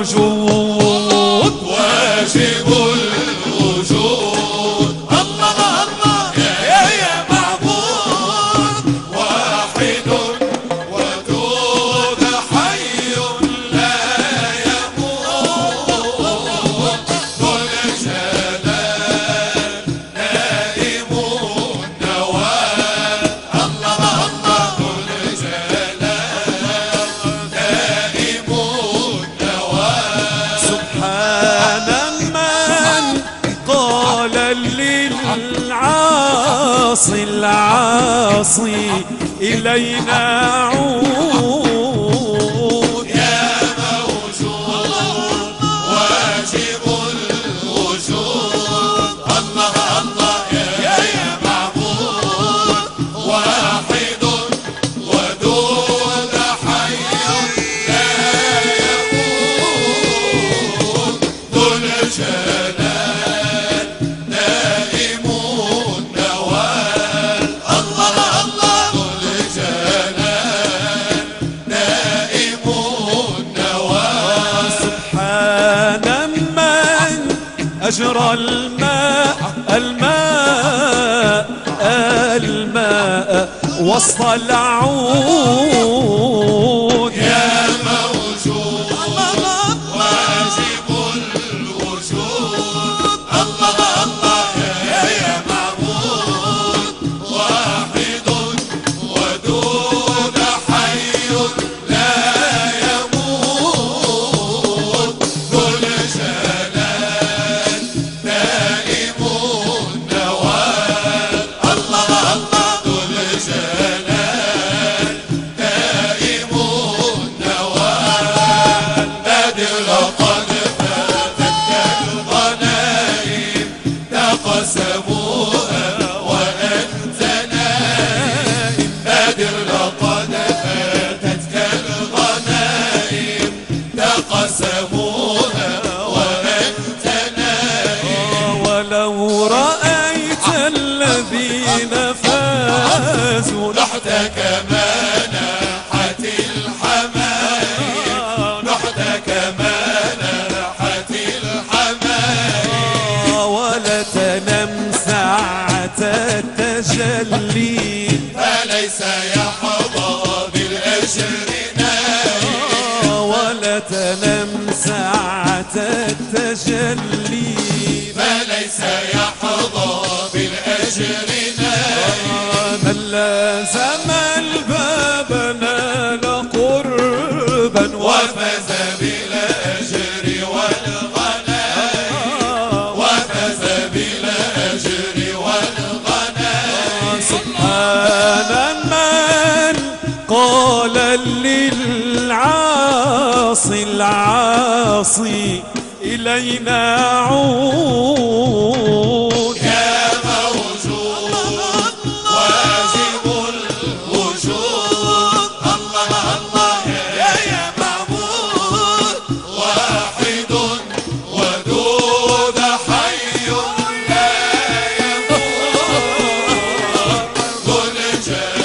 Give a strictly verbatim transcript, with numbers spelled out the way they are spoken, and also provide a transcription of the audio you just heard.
موجود واجب الوجود. الله الله يا يا معبود واحد ودود حي لا يموت ذو الجلال نائم النوال. الله الله ذو الجلال نائم النوال. سبحان من قال للعاصي العاصي إلينا عود. يا موجود واجب الوجود. الله الله يا يا معبود واحد ودود حي لا يموت ذو الجلال نائم النوال. الله الله ذو الجلال نائم النوال. سبحان من أجرى الماء الماء الماء وسط العود. يا موجود واجب الوجود. الله الله يا يا معبود واحد ودود حي لا يموت ذو الجلال نائم النوال. الله الله ذو الجلال نائم النوال. نادر لقد فاتتك الغنائم تقسموها وأنت نائم. نادر لقد فاتتك الغنائم تقسموها وأنت نائم. ولو رأيت الذين فازوا نحت كما ناحت الحمائم. نحت كما ناحت الحمائم. ولتنم ساعة التجلي فليس يحظى بالأجر نائم. ولتنم ساعة التجلي فليس يحظى بالأجر نائم. من لازم الباب نال قربا وفاز بالأجر والغنائم. وفاز بالأجر والغنائم. سبحان من قال للعاصي العاصي إلينا عود. يا موجود واجب الوجود. الله الله يا يا معبود واحد ودود حي لا يموت ذو الجلال